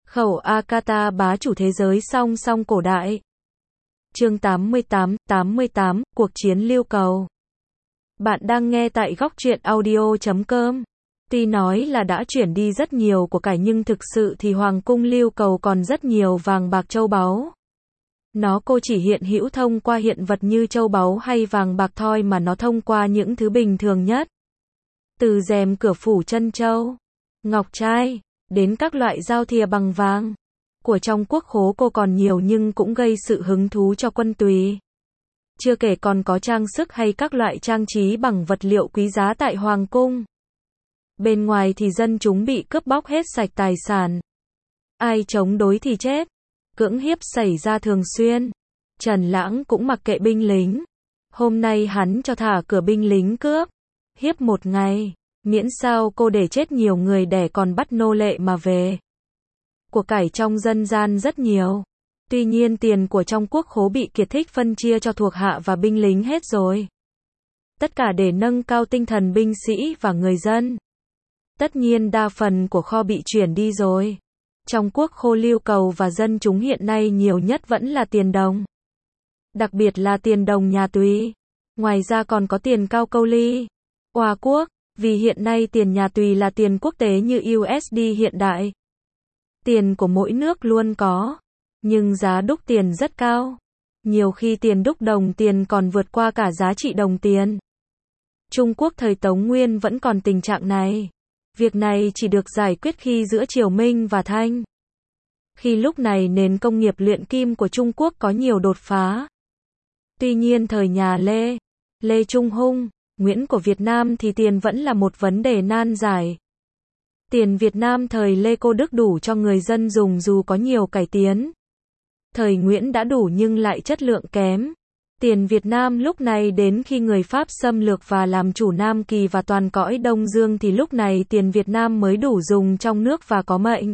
Khẩu Akata bá chủ thế giới song song cổ đại. Chương 88, Cuộc chiến lưu cầu. Bạn đang nghe tại góc truyện audio.com. Tuy nói là đã chuyển đi rất nhiều của cải nhưng thực sự thì Hoàng cung lưu cầu còn rất nhiều vàng bạc châu báu. Nó cô chỉ hiện hữu thông qua hiện vật như châu báu hay vàng bạc thôi mà nó thông qua những thứ bình thường nhất. Từ rèm cửa phủ trân châu, ngọc trai, đến các loại dao thìa bằng vàng. Của trong quốc khố cô còn nhiều nhưng cũng gây sự hứng thú cho quân tùy. Chưa kể còn có trang sức hay các loại trang trí bằng vật liệu quý giá tại Hoàng cung. Bên ngoài thì dân chúng bị cướp bóc hết sạch tài sản. Ai chống đối thì chết. Cưỡng hiếp xảy ra thường xuyên. Trần Lãng cũng mặc kệ binh lính. Hôm nay hắn cho thả cửa binh lính cướp. Hiếp một ngày. Miễn sao cô để chết nhiều người để còn bắt nô lệ mà về. Của cải trong dân gian rất nhiều. Tuy nhiên tiền của trong quốc khố bị Kiệt Thích phân chia cho thuộc hạ và binh lính hết rồi. Tất cả để nâng cao tinh thần binh sĩ và người dân. Tất nhiên đa phần của kho bị chuyển đi rồi. Trong quốc khố lưu cầu và dân chúng hiện nay nhiều nhất vẫn là tiền đồng. Đặc biệt là tiền đồng nhà Tùy. Ngoài ra còn có tiền cao câu ly. Hoa quốc, vì hiện nay tiền nhà Tùy là tiền quốc tế như USD hiện đại. Tiền của mỗi nước luôn có. Nhưng giá đúc tiền rất cao. Nhiều khi tiền đúc đồng tiền còn vượt qua cả giá trị đồng tiền. Trung Quốc thời Tống Nguyên vẫn còn tình trạng này. Việc này chỉ được giải quyết khi giữa Triều Minh và Thanh. Khi lúc này nền công nghiệp luyện kim của Trung Quốc có nhiều đột phá. Tuy nhiên thời nhà Lê Trung Hung, Nguyễn của Việt Nam thì tiền vẫn là một vấn đề nan giải. Tiền Việt Nam thời Lê Cô Đức đủ cho người dân dùng dù có nhiều cải tiến. Thời Nguyễn đã đủ nhưng lại chất lượng kém. Tiền Việt Nam lúc này đến khi người Pháp xâm lược và làm chủ Nam Kỳ và toàn cõi Đông Dương thì lúc này tiền Việt Nam mới đủ dùng trong nước và có mệnh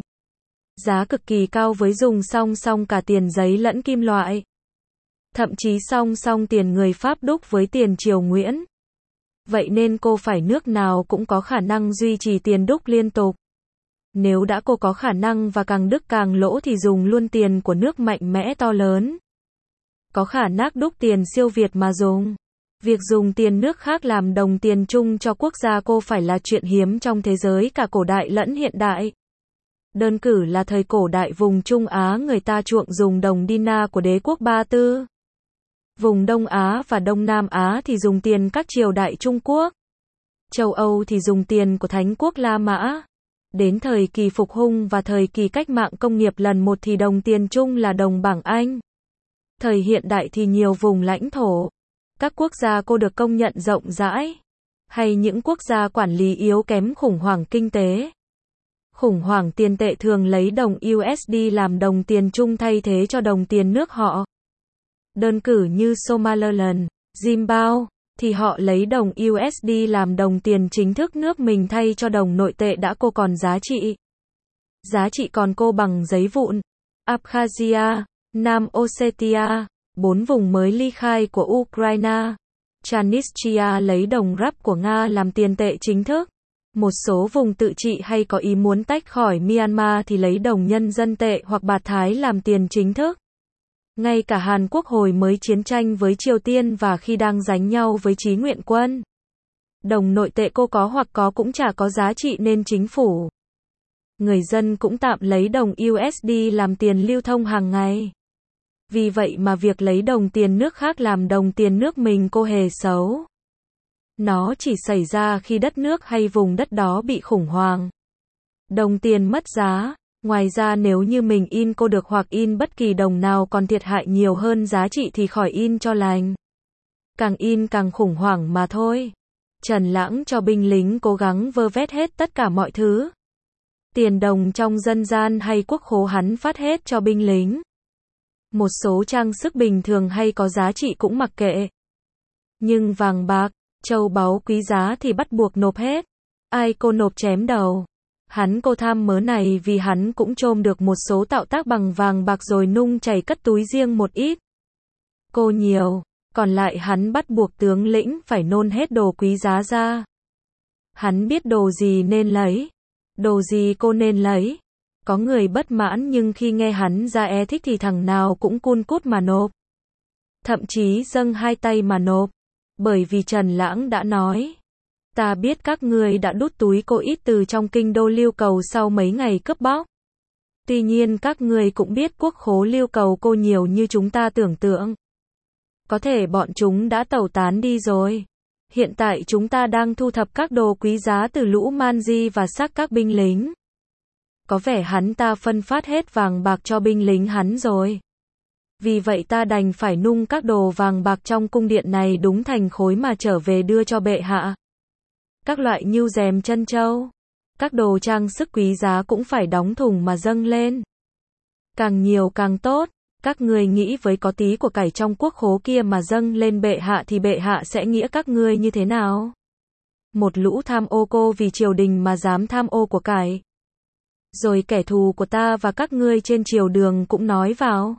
giá cực kỳ cao với dùng song song cả tiền giấy lẫn kim loại. Thậm chí song song tiền người Pháp đúc với tiền Triều Nguyễn. Vậy nên cô phải nước nào cũng có khả năng duy trì tiền đúc liên tục. Nếu đã cô có khả năng và càng đứt càng lỗ thì dùng luôn tiền của nước mạnh mẽ to lớn. Có khả năng đúc tiền siêu Việt mà dùng. Việc dùng tiền nước khác làm đồng tiền chung cho quốc gia cô phải là chuyện hiếm trong thế giới cả cổ đại lẫn hiện đại. Đơn cử là thời cổ đại vùng Trung Á người ta chuộng dùng đồng dinar của đế quốc Ba Tư. Vùng Đông Á và Đông Nam Á thì dùng tiền các triều đại Trung Quốc. Châu Âu thì dùng tiền của Thánh quốc La Mã. Đến thời kỳ phục hưng và thời kỳ cách mạng công nghiệp lần một thì đồng tiền chung là đồng bảng Anh. Thời hiện đại thì nhiều vùng lãnh thổ. Các quốc gia cô được công nhận rộng rãi. Hay những quốc gia quản lý yếu kém khủng hoảng kinh tế. Khủng hoảng tiền tệ thường lấy đồng USD làm đồng tiền chung thay thế cho đồng tiền nước họ. Đơn cử như Somaliland, Zimbabwe, thì họ lấy đồng USD làm đồng tiền chính thức nước mình thay cho đồng nội tệ đã cô còn giá trị. Giá trị còn cô bằng giấy vụn. Abkhazia, Nam Ossetia, 4 vùng mới ly khai của Ukraine. Transnistria lấy đồng ruble của Nga làm tiền tệ chính thức. Một số vùng tự trị hay có ý muốn tách khỏi Myanmar thì lấy đồng nhân dân tệ hoặc bạt Thái làm tiền chính thức. Ngay cả Hàn Quốc hồi mới chiến tranh với Triều Tiên và khi đang giánh nhau với Chí Nguyện quân. Đồng nội tệ cô có hoặc có cũng chả có giá trị nên chính phủ. Người dân cũng tạm lấy đồng USD làm tiền lưu thông hàng ngày. Vì vậy mà việc lấy đồng tiền nước khác làm đồng tiền nước mình cô hề xấu. Nó chỉ xảy ra khi đất nước hay vùng đất đó bị khủng hoảng. Đồng tiền mất giá. Ngoài ra nếu như mình in cô được hoặc in bất kỳ đồng nào còn thiệt hại nhiều hơn giá trị thì khỏi in cho lành. Càng in càng khủng hoảng mà thôi. Trần Lãng cho binh lính cố gắng vơ vét hết tất cả mọi thứ. Tiền đồng trong dân gian hay quốc khố hắn phát hết cho binh lính. Một số trang sức bình thường hay có giá trị cũng mặc kệ. Nhưng vàng bạc, châu báu quý giá thì bắt buộc nộp hết. Ai cô nộp chém đầu. Hắn cô tham mớ này vì hắn cũng chôm được một số tạo tác bằng vàng bạc rồi nung chảy cất túi riêng một ít. Cô nhiều, còn lại hắn bắt buộc tướng lĩnh phải nôn hết đồ quý giá ra. Hắn biết đồ gì nên lấy, đồ gì cô nên lấy. Có người bất mãn nhưng khi nghe hắn ra thích thì thằng nào cũng cun cút mà nộp. Thậm chí dâng hai tay mà nộp. Bởi vì Trần Lãng đã nói. Ta biết các ngươi đã đút túi cô ít từ trong kinh đô Lưu Cầu sau mấy ngày cướp bóc. Tuy nhiên các ngươi cũng biết quốc khố Lưu Cầu cô nhiều như chúng ta tưởng tượng. Có thể bọn chúng đã tẩu tán đi rồi. Hiện tại chúng ta đang thu thập các đồ quý giá từ lũ man di và xác các binh lính. Có vẻ hắn ta phân phát hết vàng bạc cho binh lính hắn rồi. Vì vậy ta đành phải nung các đồ vàng bạc trong cung điện này đúng thành khối mà trở về đưa cho bệ hạ. Các loại nhưu rèm chân châu, các đồ trang sức quý giá cũng phải đóng thùng mà dâng lên. Càng nhiều càng tốt, các ngươi nghĩ với có tí của cải trong quốc khố kia mà dâng lên bệ hạ thì bệ hạ sẽ nghĩa các ngươi như thế nào? Một lũ tham ô cô vì triều đình mà dám tham ô của cải. Rồi kẻ thù của ta và các ngươi trên triều đường cũng nói vào.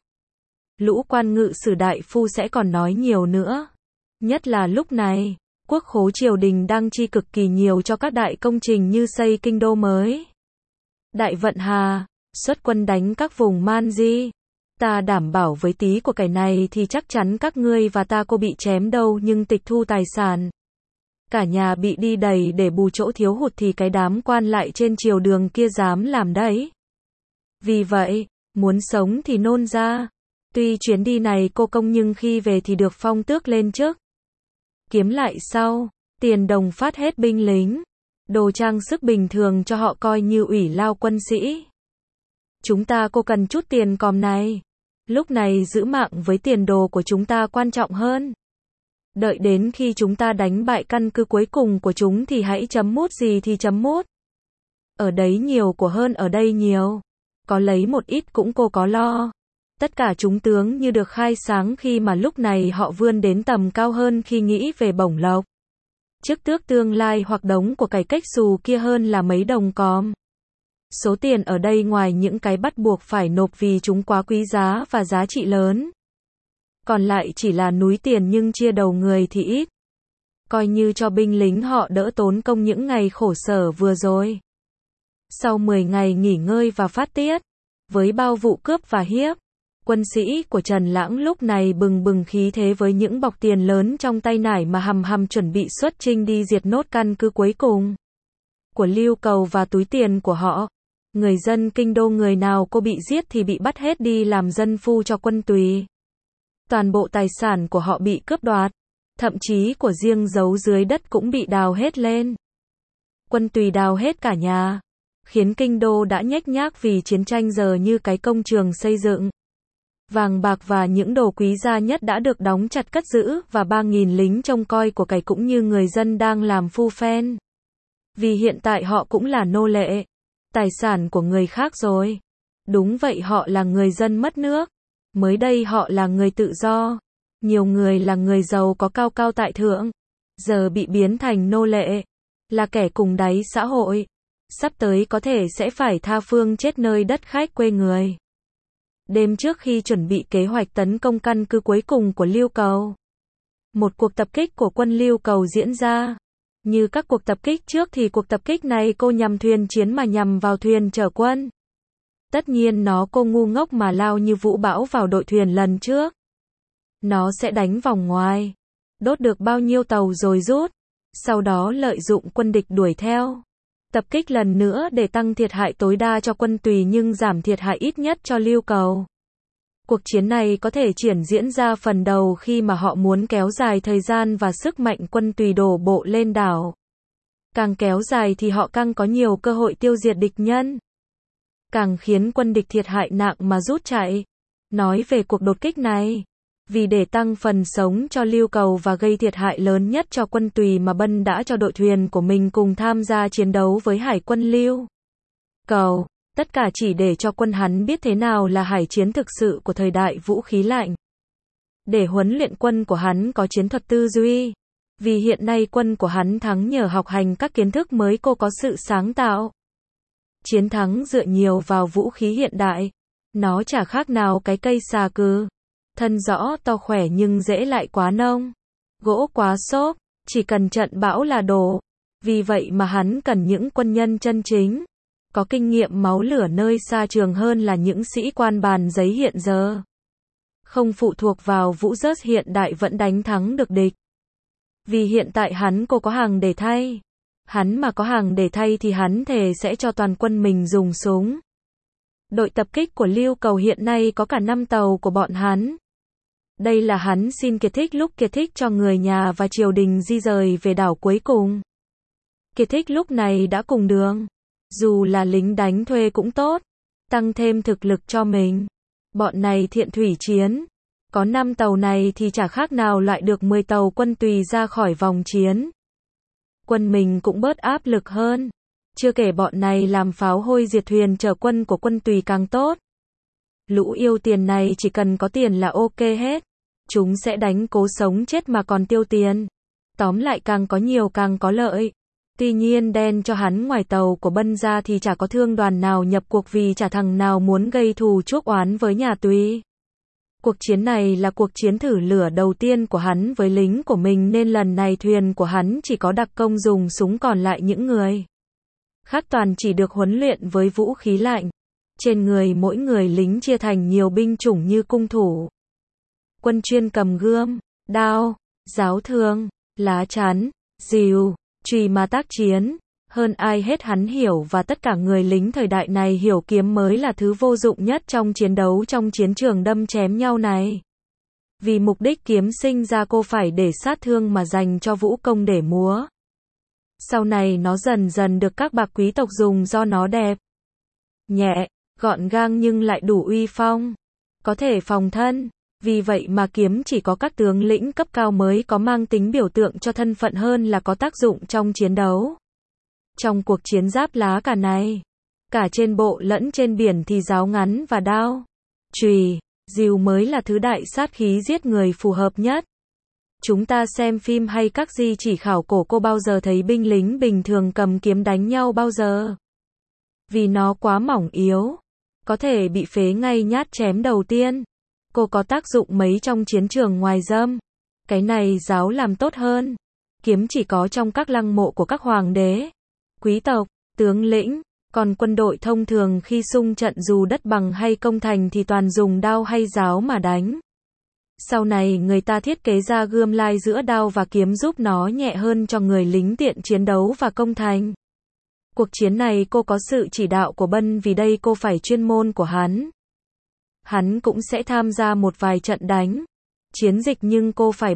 Lũ quan ngự sử đại phu sẽ còn nói nhiều nữa. Nhất là lúc này, quốc khố triều đình đang chi cực kỳ nhiều cho các đại công trình như xây kinh đô mới, Đại Vận Hà, xuất quân đánh các vùng man di. Ta đảm bảo với tí của cái này thì chắc chắn các ngươi và ta cô bị chém đâu nhưng tịch thu tài sản. Cả nhà bị đi đầy để bù chỗ thiếu hụt thì cái đám quan lại trên triều đường kia dám làm đấy. Vì vậy, muốn sống thì nôn ra. Tuy chuyến đi này cô công nhưng khi về thì được phong tước lên chức. Kiếm lại sau, tiền đồng phát hết binh lính. Đồ trang sức bình thường cho họ coi như ủy lao quân sĩ. Chúng ta cô cần chút tiền còm này. Lúc này giữ mạng với tiền đồ của chúng ta quan trọng hơn. Đợi đến khi chúng ta đánh bại căn cứ cuối cùng của chúng thì hãy chấm mút gì thì chấm mút. Ở đấy nhiều của hơn ở đây nhiều. Có lấy một ít cũng cô có lo. Tất cả chúng tướng như được khai sáng khi mà lúc này họ vươn đến tầm cao hơn khi nghĩ về bổng lộc. Chức tước tương lai hoặc đống của cải cách xù kia hơn là mấy đồng còm. Số tiền ở đây ngoài những cái bắt buộc phải nộp vì chúng quá quý giá và giá trị lớn. Còn lại chỉ là núi tiền nhưng chia đầu người thì ít. Coi như cho binh lính họ đỡ tốn công những ngày khổ sở vừa rồi. Sau 10 ngày nghỉ ngơi và phát tiết, với bao vụ cướp và hiếp, quân sĩ của Trần Lãng lúc này bừng bừng khí thế với những bọc tiền lớn trong tay nải mà hầm hầm chuẩn bị xuất chinh đi diệt nốt căn cứ cuối cùng của Lưu Cầu và túi tiền của họ. Người dân kinh đô người nào cô bị giết thì bị bắt hết đi làm dân phu cho quân tùy. Toàn bộ tài sản của họ bị cướp đoạt, thậm chí của riêng giấu dưới đất cũng bị đào hết lên. Quân tùy đào hết cả nhà, khiến kinh đô đã nhếch nhác vì chiến tranh giờ như cái công trường xây dựng. Vàng bạc và những đồ quý giá nhất đã được đóng chặt cất giữ và 3.000 lính trông coi của cải cũng như người dân đang làm phu phen. Vì hiện tại họ cũng là nô lệ, tài sản của người khác rồi. Đúng vậy, họ là người dân mất nước. Mới đây họ là người tự do. Nhiều người là người giàu có cao cao tại thượng. Giờ bị biến thành nô lệ. Là kẻ cùng đáy xã hội. Sắp tới có thể sẽ phải tha phương chết nơi đất khách quê người. Đêm trước khi chuẩn bị kế hoạch tấn công căn cứ cuối cùng của Lưu Cầu, một cuộc tập kích của quân Lưu Cầu diễn ra. Như các cuộc tập kích trước thì cuộc tập kích này cô nhằm thuyền chiến mà nhằm vào thuyền chở quân. Tất nhiên nó cô ngu ngốc mà lao như vũ bão vào đội thuyền lần trước. Nó sẽ đánh vòng ngoài, đốt được bao nhiêu tàu rồi rút, sau đó lợi dụng quân địch đuổi theo. Tập kích lần nữa để tăng thiệt hại tối đa cho quân tùy nhưng giảm thiệt hại ít nhất cho Lưu Cầu. Cuộc chiến này có thể diễn ra phần đầu khi mà họ muốn kéo dài thời gian và sức mạnh quân tùy đổ bộ lên đảo. Càng kéo dài thì họ càng có nhiều cơ hội tiêu diệt địch nhân. Càng khiến quân địch thiệt hại nặng mà rút chạy. Nói về cuộc đột kích này, vì để tăng phần sống cho Lưu Cầu và gây thiệt hại lớn nhất cho quân tùy mà Bân đã cho đội thuyền của mình cùng tham gia chiến đấu với hải quân Lưu Cầu. Tất cả chỉ để cho quân hắn biết thế nào là hải chiến thực sự của thời đại vũ khí lạnh. Để huấn luyện quân của hắn có chiến thuật tư duy. Vì hiện nay quân của hắn thắng nhờ học hành các kiến thức mới cô có sự sáng tạo. Chiến thắng dựa nhiều vào vũ khí hiện đại. Nó chả khác nào cái cây xà cừ. Thân rõ to khỏe nhưng rễ lại quá nông. Gỗ quá xốp, chỉ cần trận bão là đổ. Vì vậy mà hắn cần những quân nhân chân chính. có kinh nghiệm máu lửa nơi xa trường hơn là những sĩ quan bàn giấy hiện giờ. Không phụ thuộc vào vũ rớt hiện đại vẫn đánh thắng được địch. Vì hiện tại hắn cô có hàng để thay. Hắn mà có hàng để thay thì hắn thề sẽ cho toàn quân mình dùng súng. Đội tập kích của Lưu Cầu hiện nay có cả 5 tàu của bọn hắn. Đây là hắn xin Kiệt Thích lúc Kiệt Thích cho người nhà và triều đình di rời về đảo cuối cùng. Kiệt Thích lúc này đã cùng đường. Dù là lính đánh thuê cũng tốt. Tăng thêm thực lực cho mình. Bọn này thiện thủy chiến. Có 5 tàu này thì chả khác nào loại được 10 tàu quân tùy ra khỏi vòng chiến. Quân mình cũng bớt áp lực hơn. Chưa kể bọn này làm pháo hôi diệt thuyền chở quân của quân tùy càng tốt. Lũ yêu tiền này chỉ cần có tiền là ok hết. Chúng sẽ đánh cố sống chết mà còn tiêu tiền. Tóm lại càng có nhiều càng có lợi. Tuy nhiên đen cho hắn ngoài tàu của Bân ra thì chả có thương đoàn nào nhập cuộc vì chả thằng nào muốn gây thù chuốc oán với nhà Tùy. Cuộc chiến này là cuộc chiến thử lửa đầu tiên của hắn với lính của mình nên lần này thuyền của hắn chỉ có đặc công dùng súng còn lại những người khác toàn chỉ được huấn luyện với vũ khí lạnh. Trên người mỗi người lính chia thành nhiều binh chủng như cung thủ. Quân chuyên cầm gươm, đao, giáo thương, lá chắn, rìu, chùy mà tác chiến. Hơn ai hết hắn hiểu và tất cả người lính thời đại này hiểu kiếm mới là thứ vô dụng nhất trong chiến đấu trong chiến trường đâm chém nhau này. Vì mục đích kiếm sinh ra cô phải để sát thương mà dành cho vũ công để múa. Sau này nó dần dần được các bạc quý tộc dùng do nó đẹp, nhẹ, gọn gàng nhưng lại đủ uy phong, có thể phòng thân. Vì vậy mà kiếm chỉ có các tướng lĩnh cấp cao mới có mang tính biểu tượng cho thân phận hơn là có tác dụng trong chiến đấu. Trong cuộc chiến giáp lá cả này, cả trên bộ lẫn trên biển thì giáo ngắn và đao, chùy, rìu mới là thứ đại sát khí giết người phù hợp nhất. Chúng ta xem phim hay các di chỉ khảo cổ cô bao giờ thấy binh lính bình thường cầm kiếm đánh nhau bao giờ. Vì nó quá mỏng yếu, có thể bị phế ngay nhát chém đầu tiên. Cô có tác dụng mấy trong chiến trường ngoài dâm. Cái này giáo làm tốt hơn. Kiếm chỉ có trong các lăng mộ của các hoàng đế, quý tộc, tướng lĩnh. Còn quân đội thông thường khi xung trận dù đất bằng hay công thành thì toàn dùng đao hay giáo mà đánh. Sau này người ta thiết kế ra gươm lai giữa đao và kiếm giúp nó nhẹ hơn cho người lính tiện chiến đấu và công thành. Cuộc chiến này cô có sự chỉ đạo của Bân vì đây cô phải chuyên môn của hắn. Hắn cũng sẽ tham gia một vài trận đánh, chiến dịch nhưng cô phải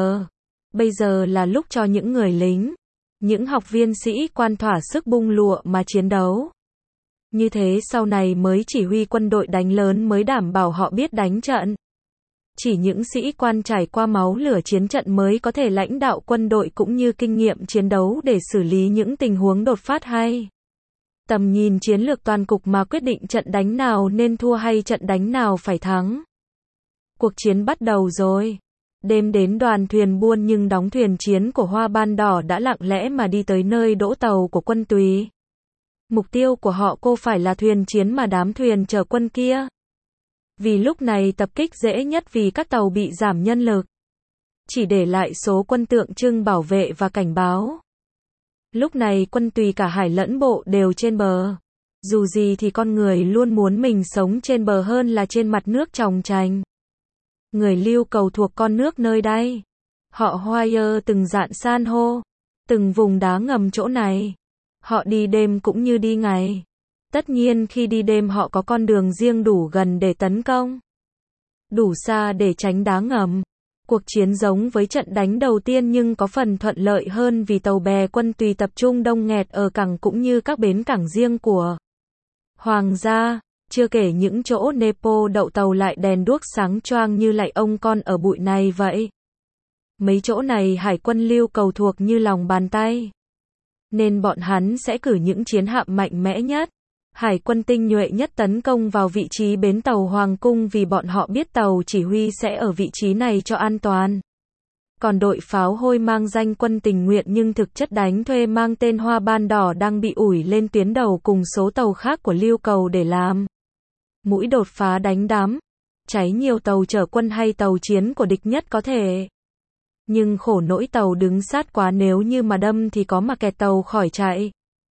bây giờ là lúc cho những người lính, những học viên sĩ quan thỏa sức bung lụa mà chiến đấu. Như thế sau này mới chỉ huy quân đội đánh lớn mới đảm bảo họ biết đánh trận. Chỉ những sĩ quan trải qua máu lửa chiến trận mới có thể lãnh đạo quân đội cũng như kinh nghiệm chiến đấu để xử lý những tình huống đột phát hay tầm nhìn chiến lược toàn cục mà quyết định trận đánh nào nên thua hay trận đánh nào phải thắng. Cuộc chiến bắt đầu rồi. Đêm đến đoàn thuyền buôn nhưng đóng thuyền chiến của Hoa Ban Đỏ đã lặng lẽ mà đi tới nơi đỗ tàu của quân Tùy. Mục tiêu của họ cô phải là thuyền chiến mà đám thuyền chở quân kia. Vì lúc này tập kích dễ nhất vì các tàu bị giảm nhân lực. Chỉ để lại số quân tượng trưng bảo vệ và cảnh báo. Lúc này quân Tùy cả hải lẫn bộ đều trên bờ. Dù gì thì con người luôn muốn mình sống trên bờ hơn là trên mặt nước tròng trành. Người Lưu Cầu thuộc con nước nơi đây. Họ Hoyer từng dạn san hô, từng vùng đá ngầm chỗ này. Họ đi đêm cũng như đi ngày. Tất nhiên khi đi đêm họ có con đường riêng đủ gần để tấn công, đủ xa để tránh đá ngầm. Cuộc chiến giống với trận đánh đầu tiên nhưng có phần thuận lợi hơn vì tàu bè quân Tùy tập trung đông nghẹt ở cảng cũng như các bến cảng riêng của Hoàng gia. Chưa kể những chỗ Nepo đậu tàu lại đèn đuốc sáng choang như lại ông con ở bụi này vậy. Mấy chỗ này hải quân Lưu Cầu thuộc như lòng bàn tay. Nên bọn hắn sẽ cử những chiến hạm mạnh mẽ nhất, hải quân tinh nhuệ nhất tấn công vào vị trí bến tàu Hoàng Cung vì bọn họ biết tàu chỉ huy sẽ ở vị trí này cho an toàn. Còn đội pháo hôi mang danh quân tình nguyện nhưng thực chất đánh thuê mang tên Hoa Ban Đỏ đang bị ủi lên tuyến đầu cùng số tàu khác của Lưu Cầu để làm mũi đột phá đánh đám, cháy nhiều tàu chở quân hay tàu chiến của địch nhất có thể. Nhưng khổ nỗi tàu đứng sát quá nếu như mà đâm thì có mà kẹt tàu khỏi chạy.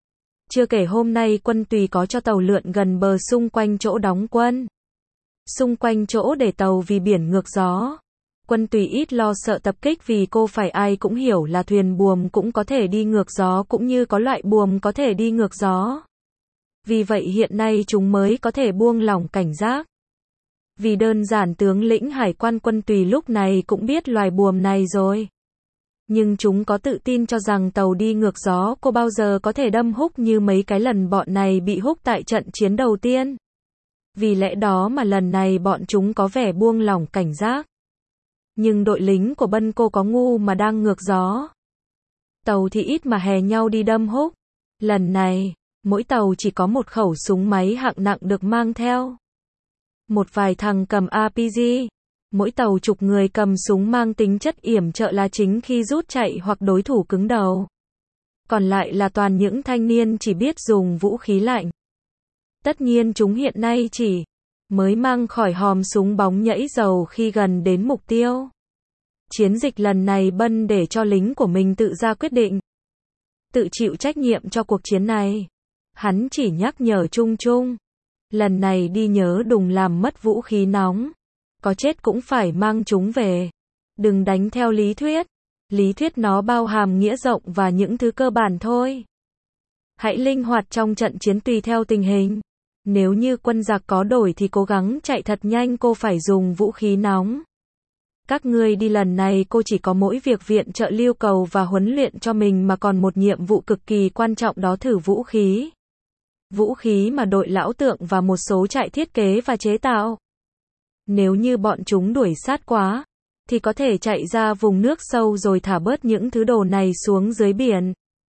Chưa kể hôm nay quân Tùy có cho tàu lượn gần bờ xung quanh chỗ đóng quân. Xung quanh chỗ để tàu vì biển ngược gió. Quân Tùy ít lo sợ tập kích vì cô phải ai cũng hiểu là thuyền buồm cũng có thể đi ngược gió cũng như có loại buồm có thể đi ngược gió. Vì vậy hiện nay chúng mới có thể buông lỏng cảnh giác. Vì đơn giản tướng lĩnh hải quan quân Tùy lúc này cũng biết loài buồm này rồi. Nhưng chúng có tự tin cho rằng tàu đi ngược gió cô bao giờ có thể đâm húc như mấy cái lần bọn này bị húc tại trận chiến đầu tiên. Vì lẽ đó mà lần này bọn chúng có vẻ buông lỏng cảnh giác. Nhưng đội lính của Bân Cô có ngu mà đang ngược gió. Tàu thì ít mà hè nhau đi đâm húc. Lần này, mỗi tàu chỉ có một khẩu súng máy hạng nặng được mang theo. Một vài thằng cầm RPG. Mỗi tàu chục người cầm súng mang tính chất yểm trợ là chính khi rút chạy hoặc đối thủ cứng đầu. Còn lại là toàn những thanh niên chỉ biết dùng vũ khí lạnh. Tất nhiên chúng hiện nay chỉ mới mang khỏi hòm súng bóng nhảy dầu khi gần đến mục tiêu. Chiến dịch lần này Bân để cho lính của mình tự ra quyết định. Tự chịu trách nhiệm cho cuộc chiến này. Hắn chỉ nhắc nhở chung chung. Lần này đi nhớ đừng làm mất vũ khí nóng. Có chết cũng phải mang chúng về. Đừng đánh theo lý thuyết. Lý thuyết nó bao hàm nghĩa rộng và những thứ cơ bản thôi. Hãy linh hoạt trong trận chiến tùy theo tình hình. Nếu như quân giặc có đổi thì cố gắng chạy thật nhanh cô phải dùng vũ khí nóng. Các ngươi đi lần này cô chỉ có mỗi việc viện trợ lưu cầu và huấn luyện cho mình mà còn một nhiệm vụ cực kỳ quan trọng đó thử vũ khí. Vũ khí mà đội lão tượng và một số trại thiết kế và chế tạo. Nếu như bọn chúng đuổi sát quá, thì có thể chạy ra vùng nước sâu rồi thả bớt những thứ đồ này xuống dưới biển.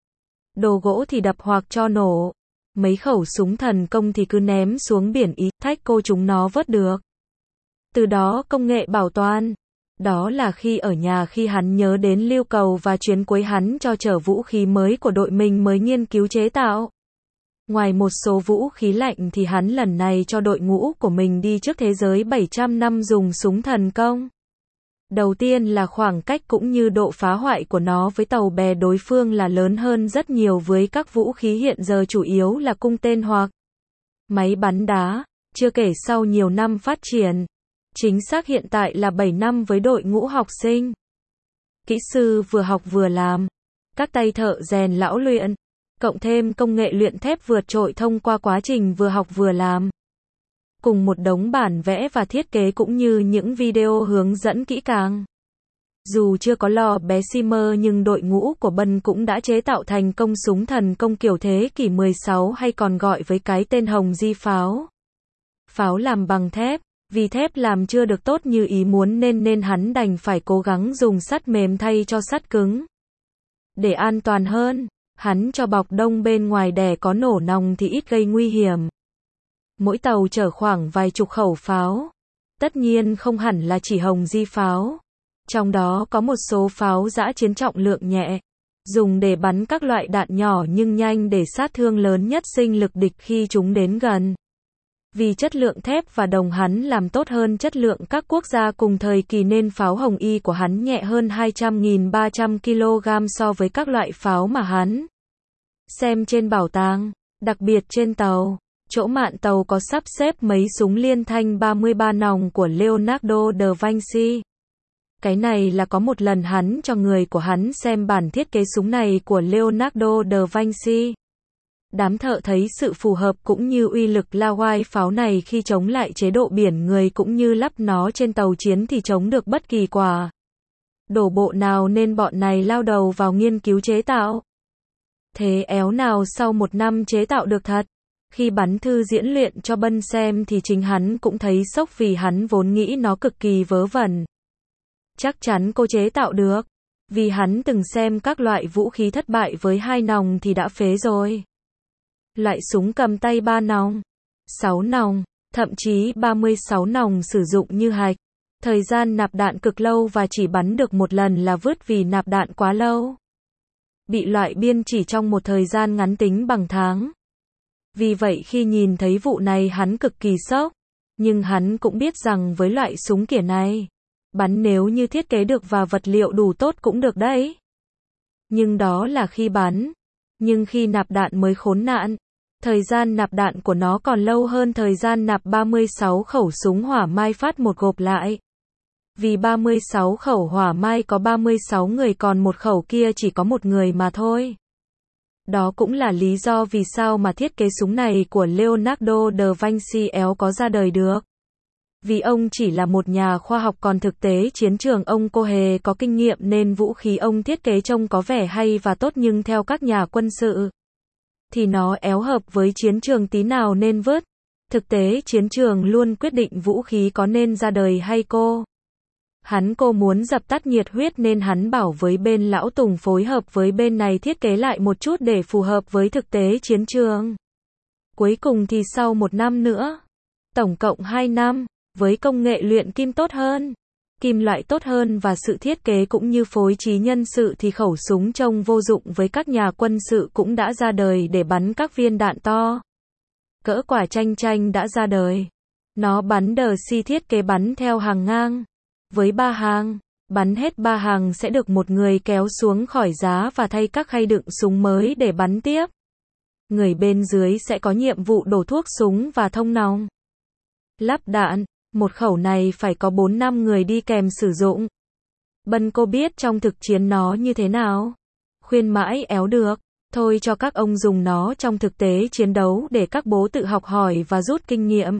Đồ gỗ thì đập hoặc cho nổ. Mấy khẩu súng thần công thì cứ ném xuống biển ý thách cô chúng nó vớt được. Từ đó công nghệ bảo toàn. Đó là khi ở nhà khi hắn nhớ đến lưu cầu và chuyến cuối hắn cho chở vũ khí mới của đội mình mới nghiên cứu chế tạo. Ngoài một số vũ khí lạnh thì hắn lần này cho đội ngũ của mình đi trước thế giới 700 năm dùng súng thần công. Đầu tiên là khoảng cách cũng như độ phá hoại của nó với tàu bè đối phương là lớn hơn rất nhiều với các vũ khí hiện giờ chủ yếu là cung tên hoặc máy bắn đá, chưa kể sau nhiều năm phát triển. Chính xác hiện tại là 7 năm với đội ngũ học sinh. Kỹ sư vừa học vừa làm. Các tay thợ rèn lão luyện. Cộng thêm công nghệ luyện thép vượt trội thông qua quá trình vừa học vừa làm. Cùng một đống bản vẽ và thiết kế cũng như những video hướng dẫn kỹ càng. Dù chưa có lò Bessemer nhưng đội ngũ của Bân cũng đã chế tạo thành công súng thần công kiểu thế kỷ 16 hay còn gọi với cái tên Hồng Di pháo. Pháo làm bằng thép, vì thép làm chưa được tốt như ý muốn nên hắn đành phải cố gắng dùng sắt mềm thay cho sắt cứng. Để an toàn hơn, hắn cho bọc đông bên ngoài để có nổ nòng thì ít gây nguy hiểm. Mỗi tàu chở khoảng vài chục khẩu pháo. Tất nhiên không hẳn là chỉ Hồng Di pháo. Trong đó có một số pháo dã chiến trọng lượng nhẹ, dùng để bắn các loại đạn nhỏ nhưng nhanh để sát thương lớn nhất sinh lực địch khi chúng đến gần. Vì chất lượng thép và đồng hắn làm tốt hơn chất lượng các quốc gia cùng thời kỳ nên pháo Hồng Y của hắn nhẹ hơn 200.300 kg so với các loại pháo mà hắn xem trên bảo tàng. Đặc biệt trên tàu, chỗ mạn tàu có sắp xếp mấy súng liên thanh 33 nòng của Leonardo da Vinci. Cái này là có một lần hắn cho người của hắn xem bản thiết kế súng này của Leonardo da Vinci. Đám thợ thấy sự phù hợp cũng như uy lực la oai pháo này khi chống lại chế độ biển người cũng như lắp nó trên tàu chiến thì chống được bất kỳ quả đổ bộ nào nên bọn này lao đầu vào nghiên cứu chế tạo. Thế éo nào sau một năm chế tạo được thật. Khi bắn thư diễn luyện cho Bân xem thì chính hắn cũng thấy sốc vì hắn vốn nghĩ nó cực kỳ vớ vẩn. Chắc chắn cô chế tạo được. Vì hắn từng xem các loại vũ khí thất bại với 2 nòng thì đã phế rồi. Loại súng cầm tay 3 nòng, 6 nòng, thậm chí 36 nòng sử dụng như hạch. Thời gian nạp đạn cực lâu và chỉ bắn được một lần là vứt vì nạp đạn quá lâu. Bị loại biên chỉ trong một thời gian ngắn tính bằng tháng. Vì vậy khi nhìn thấy vụ này hắn cực kỳ sốc. Nhưng hắn cũng biết rằng với loại súng kiểu này, bắn nếu như thiết kế được và vật liệu đủ tốt cũng được đấy. Nhưng đó là khi bắn. Nhưng khi nạp đạn mới khốn nạn. Thời gian nạp đạn của nó còn lâu hơn thời gian nạp 36 khẩu súng hỏa mai phát một gộp lại. Vì 36 khẩu hỏa mai có 36 người còn một khẩu kia chỉ có một người mà thôi. Đó cũng là lý do vì sao mà thiết kế súng này của Leonardo da Vinci éo có ra đời được. Vì ông chỉ là một nhà khoa học còn thực tế chiến trường ông cô hề có kinh nghiệm nên vũ khí ông thiết kế trông có vẻ hay và tốt nhưng theo các nhà quân sự thì nó éo hợp với chiến trường tí nào nên vứt. Thực tế chiến trường luôn quyết định vũ khí có nên ra đời hay cô muốn dập tắt nhiệt huyết nên hắn bảo với bên Lão Tùng phối hợp với bên này thiết kế lại một chút để phù hợp với thực tế chiến trường. Cuối cùng thì sau 1 năm nữa, tổng cộng 2 năm, với công nghệ luyện kim tốt hơn, kim loại tốt hơn và sự thiết kế cũng như phối trí nhân sự thì khẩu súng trông vô dụng với các nhà quân sự cũng đã ra đời để bắn các viên đạn to. Cỡ quả chanh chanh đã ra đời. Nó bắn đờ si thiết kế bắn theo hàng ngang. Với 3 hàng, bắn hết 3 hàng sẽ được một người kéo xuống khỏi giá và thay các khay đựng súng mới để bắn tiếp. Người bên dưới sẽ có nhiệm vụ đổ thuốc súng và thông nòng. Lắp đạn, một khẩu này phải có 4-5 người đi kèm sử dụng. Bân cô biết trong thực chiến nó như thế nào. Khuyên mãi éo được. Thôi cho các ông dùng nó trong thực tế chiến đấu để các bố tự học hỏi và rút kinh nghiệm.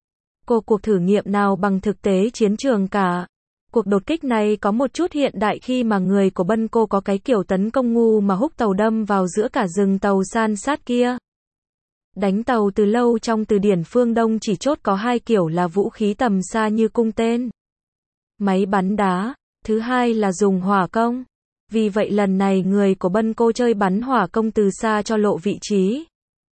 Cuộc thử nghiệm nào bằng thực tế chiến trường cả. Cuộc đột kích này có một chút hiện đại khi mà người của Bân cô có cái kiểu tấn công ngu mà húc tàu đâm vào giữa cả rừng tàu san sát kia. Đánh tàu từ lâu trong từ điển phương Đông chỉ chốt có 2 kiểu là vũ khí tầm xa như cung tên, máy bắn đá, thứ hai là dùng hỏa công. Vì vậy lần này người của Bân cô chơi bắn hỏa công từ xa cho lộ vị trí.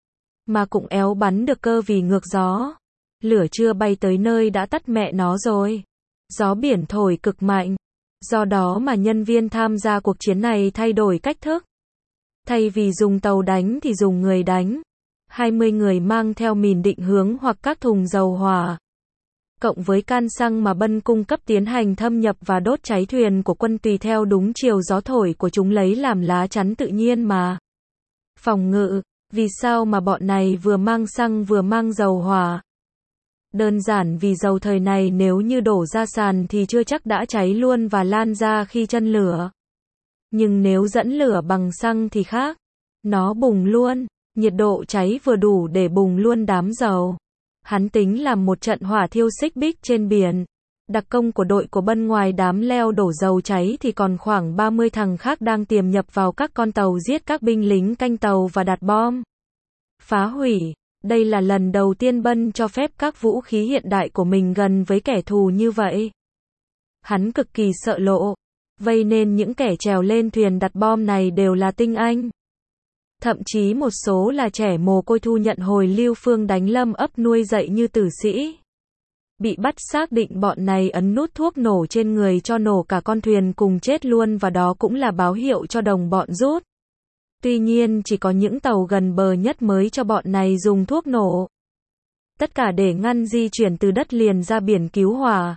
Mà cũng éo bắn được cơ vì ngược gió. Lửa chưa bay tới nơi đã tắt mẹ nó rồi. Gió biển thổi cực mạnh. Do đó mà nhân viên tham gia cuộc chiến này thay đổi cách thức. Thay vì dùng tàu đánh thì dùng người đánh. 20 người mang theo mìn định hướng hoặc các thùng dầu hỏa. Cộng với can xăng mà Bân cung cấp tiến hành thâm nhập và đốt cháy thuyền của quân tùy theo đúng chiều gió thổi của chúng lấy làm lá chắn tự nhiên mà. Phòng ngự, vì sao mà bọn này vừa mang xăng vừa mang dầu hỏa? Đơn giản vì dầu thời này nếu như đổ ra sàn thì chưa chắc đã cháy luôn và lan ra khi chân lửa. Nhưng nếu dẫn lửa bằng xăng thì khác. Nó bùng luôn, nhiệt độ cháy vừa đủ để bùng luôn đám dầu. Hắn tính làm một trận hỏa thiêu xích bích trên biển. Đặc công của đội của Bân ngoài đám leo đổ dầu cháy thì còn khoảng 30 thằng khác đang tiềm nhập vào các con tàu giết các binh lính canh tàu và đặt bom. Phá hủy. Đây là lần đầu tiên Bân cho phép các vũ khí hiện đại của mình gần với kẻ thù như vậy. Hắn cực kỳ sợ lộ. Vậy nên những kẻ trèo lên thuyền đặt bom này đều là tinh anh. Thậm chí một số là trẻ mồ côi thu nhận hồi Lưu Phương đánh Lâm ấp nuôi dạy như tử sĩ. Bị bắt xác định bọn này ấn nút thuốc nổ trên người cho nổ cả con thuyền cùng chết luôn và đó cũng là báo hiệu cho đồng bọn rút. Tuy nhiên chỉ có những tàu gần bờ nhất mới cho bọn này dùng thuốc nổ. Tất cả để ngăn di chuyển từ đất liền ra biển cứu hỏa.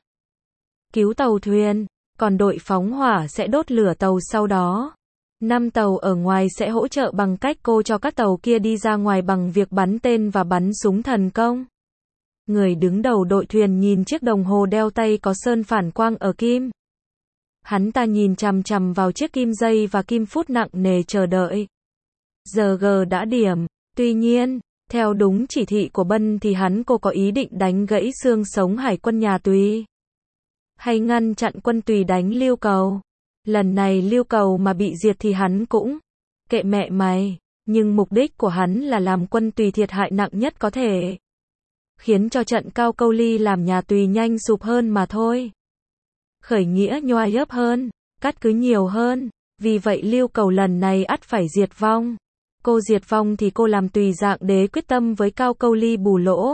Cứu tàu thuyền, còn đội phóng hỏa sẽ đốt lửa tàu sau đó. 5 tàu ở ngoài sẽ hỗ trợ bằng cách cho các tàu kia đi ra ngoài bằng việc bắn tên và bắn súng thần công. Người đứng đầu đội thuyền nhìn chiếc đồng hồ đeo tay có sơn phản quang ở kim. Hắn ta nhìn chằm chằm vào chiếc kim dây và kim phút nặng nề chờ đợi. Giờ G đã điểm. Tuy nhiên, theo đúng chỉ thị của Bân thì hắn có ý định đánh gãy xương sống hải quân nhà Tùy. Hay ngăn chặn quân Tùy đánh Lưu Cầu. Lần này Lưu Cầu mà bị diệt thì hắn cũng kệ mẹ mày. Nhưng mục đích của hắn là làm quân Tùy thiệt hại nặng nhất có thể. Khiến cho trận Cao Câu Ly làm nhà Tùy nhanh sụp hơn mà thôi. Khởi nghĩa nhoài ấp hơn, cắt cứ nhiều hơn. Vì vậy Lưu Cầu lần này ắt phải diệt vong. Cô diệt vong thì cô làm Tùy dạng đế quyết tâm với Cao Câu Ly bù lỗ.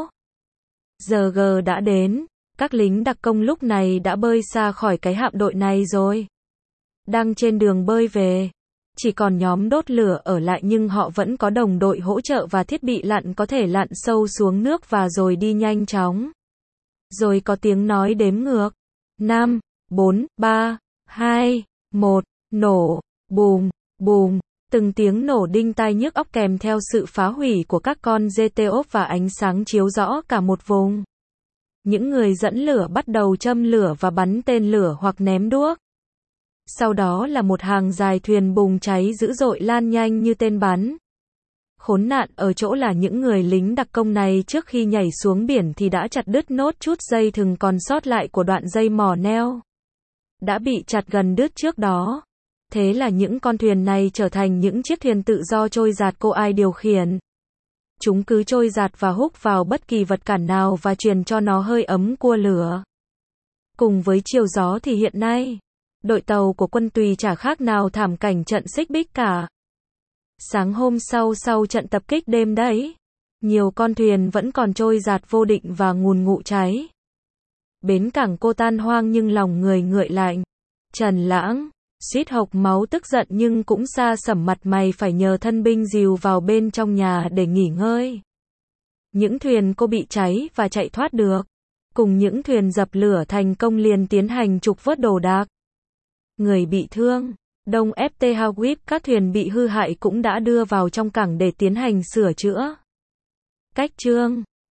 Giờ G đã đến. Các lính đặc công lúc này đã bơi xa khỏi cái hạm đội này rồi. Đang trên đường bơi về. Chỉ còn nhóm đốt lửa ở lại nhưng họ vẫn có đồng đội hỗ trợ và thiết bị lặn có thể lặn sâu xuống nước và rồi đi nhanh chóng. Rồi có tiếng nói đếm ngược. 5, 4, 3, 2, 1, nổ, bùm, bùm. Từng tiếng nổ đinh tai nhức óc kèm theo sự phá hủy của các con GTOP và ánh sáng chiếu rõ cả một vùng. Những người dẫn lửa bắt đầu châm lửa và bắn tên lửa hoặc ném đuốc. Sau đó là một hàng dài thuyền bùng cháy dữ dội lan nhanh như tên bắn. Khốn nạn ở chỗ là những người lính đặc công này trước khi nhảy xuống biển thì đã chặt đứt nốt chút dây thừng còn sót lại của đoạn dây mỏ neo. Đã bị chặt gần đứt trước đó. Thế là những con thuyền này trở thành những chiếc thuyền tự do trôi dạt cô ai điều khiển. Chúng cứ trôi dạt và húc vào bất kỳ vật cản nào và truyền cho nó hơi ấm của lửa. Cùng với chiều gió thì hiện nay, đội tàu của quân Tùy chả khác nào thảm cảnh trận Xích Bích cả. Sáng hôm sau trận tập kích đêm đấy, nhiều con thuyền vẫn còn trôi dạt vô định và ngùn ngụ cháy. Bến cảng Cô tan hoang nhưng lòng người nguội lạnh. Trần Lãng suýt hộc máu tức giận nhưng cũng xa sẩm mặt mày phải nhờ thân binh dìu vào bên trong nhà để nghỉ ngơi. Những thuyền cô bị cháy và chạy thoát được, cùng những thuyền dập lửa thành công liền tiến hành trục vớt đồ đạc. Người bị thương, Đông FT Hawip các thuyền bị hư hại cũng đã đưa vào trong cảng để tiến hành sửa chữa. Cách chương